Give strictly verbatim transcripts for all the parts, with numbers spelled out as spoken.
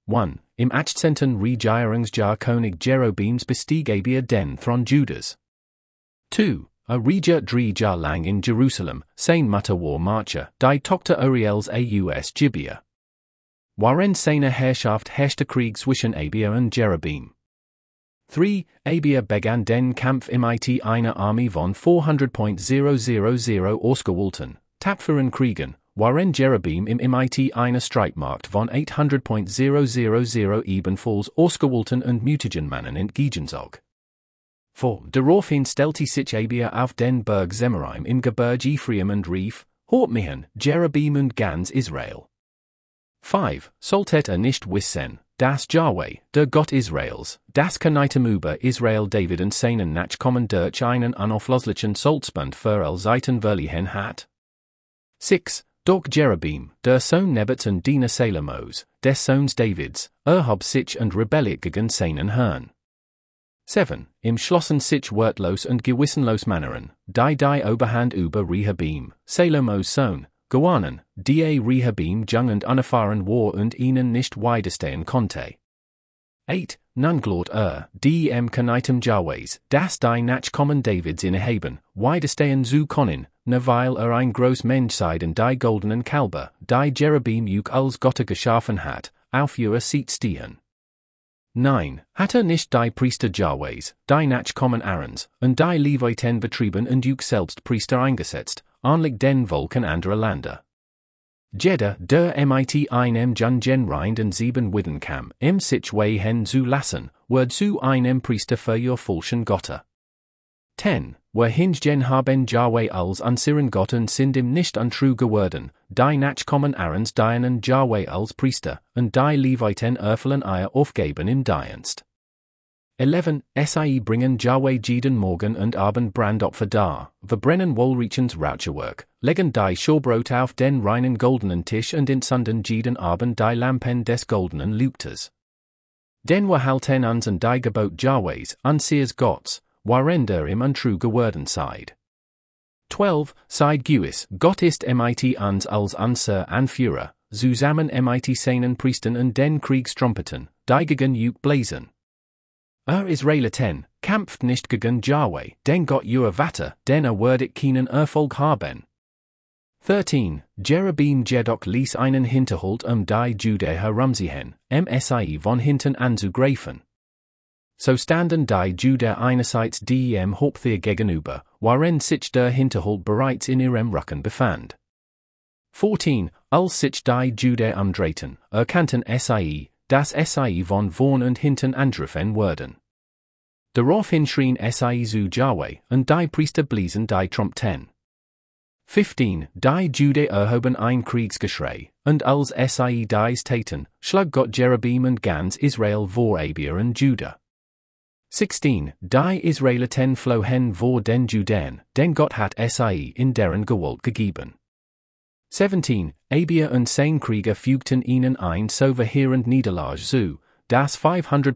one. Im achtzehnten Regierungsjahr König Jerobeams bestieg Abia den Thron Judas. two. A Regia drei Jahr lang in Jerusalem, sein Mutter war Marcher, die Tochter Uriels aus Gibeah. Waren seine Herrschaft herrschte Krieg zwischen Abia und Jerobeam. three. Abia begann den Kampf im It einer Armee von vierhundert ausgewählten, tapferen Kriegen, waren Jerobeam im It einer Streitmacht von achthundert ebenfalls ausgewählten und mutigen Mannen entgegenzog. four. Daraufhin stellte sich Abia auf den Berg Zemaraim im Gebirge Ephraim und rief, Hort mich, Jerobeam und ganz Israel. five. Solltet er nicht wissen, dass Yahweh, der Gott Israels, das Kanitem über Israel David und seinen Nachkommen durch einen unauflöslichen Sulzbund für all Seiten verliehen hat? six. Doch Jerobeam, der Sohn Nebats und Diener Salomos, des Sohns Davids, erhob sich und rebelliert gegen seinen Herrn. seven. Im schlossen sich wertlos und gewissenlos Manneren, die die Oberhand über Rehobeam, Salomos Sohn, gewannen, die Rehobeam jung und unerfahren war und ihnen nicht widerstehen konnte. eight. Nun glaubt er, die im Kanitem Jahwehs, dass die Nachkommen Davids innehaben, widerstehen zu können, ne weil er ein groß Mensch sei und die goldenen Kalber, die Jerobeam juk als Gotte geschaffen hat, auf ihrer Seat stehen. nine. Hat er nicht die Priester Jahwehs, die Nachkommen Aarons, und die Leviten betrieben und juk selbst Priester eingesetzt, anlich den Volken anderer Länder. Jeder, der mit einem Jun Genrind und sieben Widden kam, im sich wehen zu lassen, wird zu einem Priester für ihr falschen Götter. ten. Wer hingehen haben Jahweh als unseren Gott und sind ihm nicht untrue geworden, die Nachkommen Aarons dienen Jahweh als Priester, und die Leviten erfüllen ihr Aufgaben im Dienst. eleven. Sie bringen Jahweh jeden Morgen und Abend Brandopfer dar, verbrennen Wohlriechens Raucherwerk, legen die Schaubrot auf den reinen goldenen Tisch und entzünden jeden Abend die Lampen des goldenen Leuchters. Denn wir halten uns an die Gebot Jahwehs, unseres Gottes, waren der im untrue geworden seid. twelve. Seid gewiss, Gott ist mit uns als unser Anführer, zusammen mit seinen Priestern und den Kriegstrumpeten, die gegen juk bläsen. Er Israeliten, kämpft nicht gegen Jahweh, den Gott ihr Vater, denn er werdet keinen Erfolg haben. thirteen. Jerobeam jedoch ließ einen Hinterhalt um die Jude herumziehen, msi von hinten anzugreifen. So standen die Jude einerseits dem Haupttheer gegenüber, waren sich der Hinterhalt bereits in ihrem Rücken befand. fourteen. Als sich die Jude umdrehten, erkannten sie, dass sie von vorn und hinten angegriffen wurden. Daraufhin schrien sie zu Jahweh, und die Priester bliesen die Trompeten. fifteen. Die Jude erhoben ein Kriegsgeschrei, und als sie dies taten, schlug Gott Jerobeam und ganz Israel vor Abia und Juda. sixteen. Die Israeliten flohen vor den Juden, denn Gott hat sie in deren Gewalt gegeben. seventeen. Abia und sein Krieger fügten ihnen ein so verheerend Niederlage zu, dass fünfhundert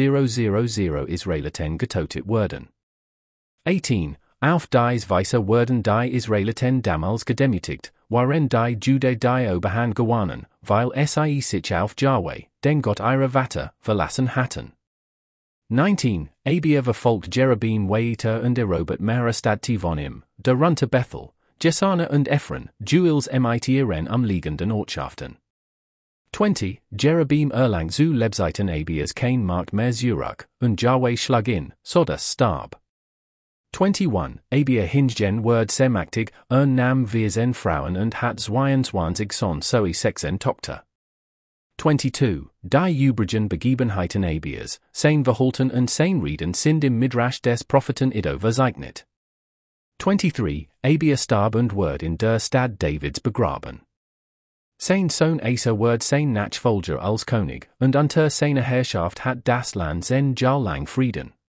Israeliten getötet wurden. eighteen. Auf dies Weise wurden die Israeliten damals gedemütigt, waren die Jude die Oberhand gewannen, weil sie sich auf Jahweh, den Gott ihrer Vater, verlassen hatten. nineteen. Abia verfolgt Jerobeam weiter und erobert mehrere Städte von ihm, darunter Bethel, Jesana und Ephron, Juels mit ihren umliegenden Ortschaften. twenty. Jerobeam erlang zu Lebzeiten Abias kein Macht mehr zurück, und Jahweh schlug ihn, sodass starb. twenty-one. Abia hingegen word semaktig, er nahm vierzehn Frauen und hat zweiundzwanzig Sohn sowie sechzehn Tochter. twenty-two. Die übrigen Begebenheiten Abias, sein Verhalten und sein Reden sind im Midrash des Propheten Iddo verzeichnet. twenty-three. Abia starb und ward in der Stadt Davids begraben. Sein Sohn Asa ward sein Nachfolger als König, und unter seiner Herrschaft hat das Land zehn Jahre lang Frieden.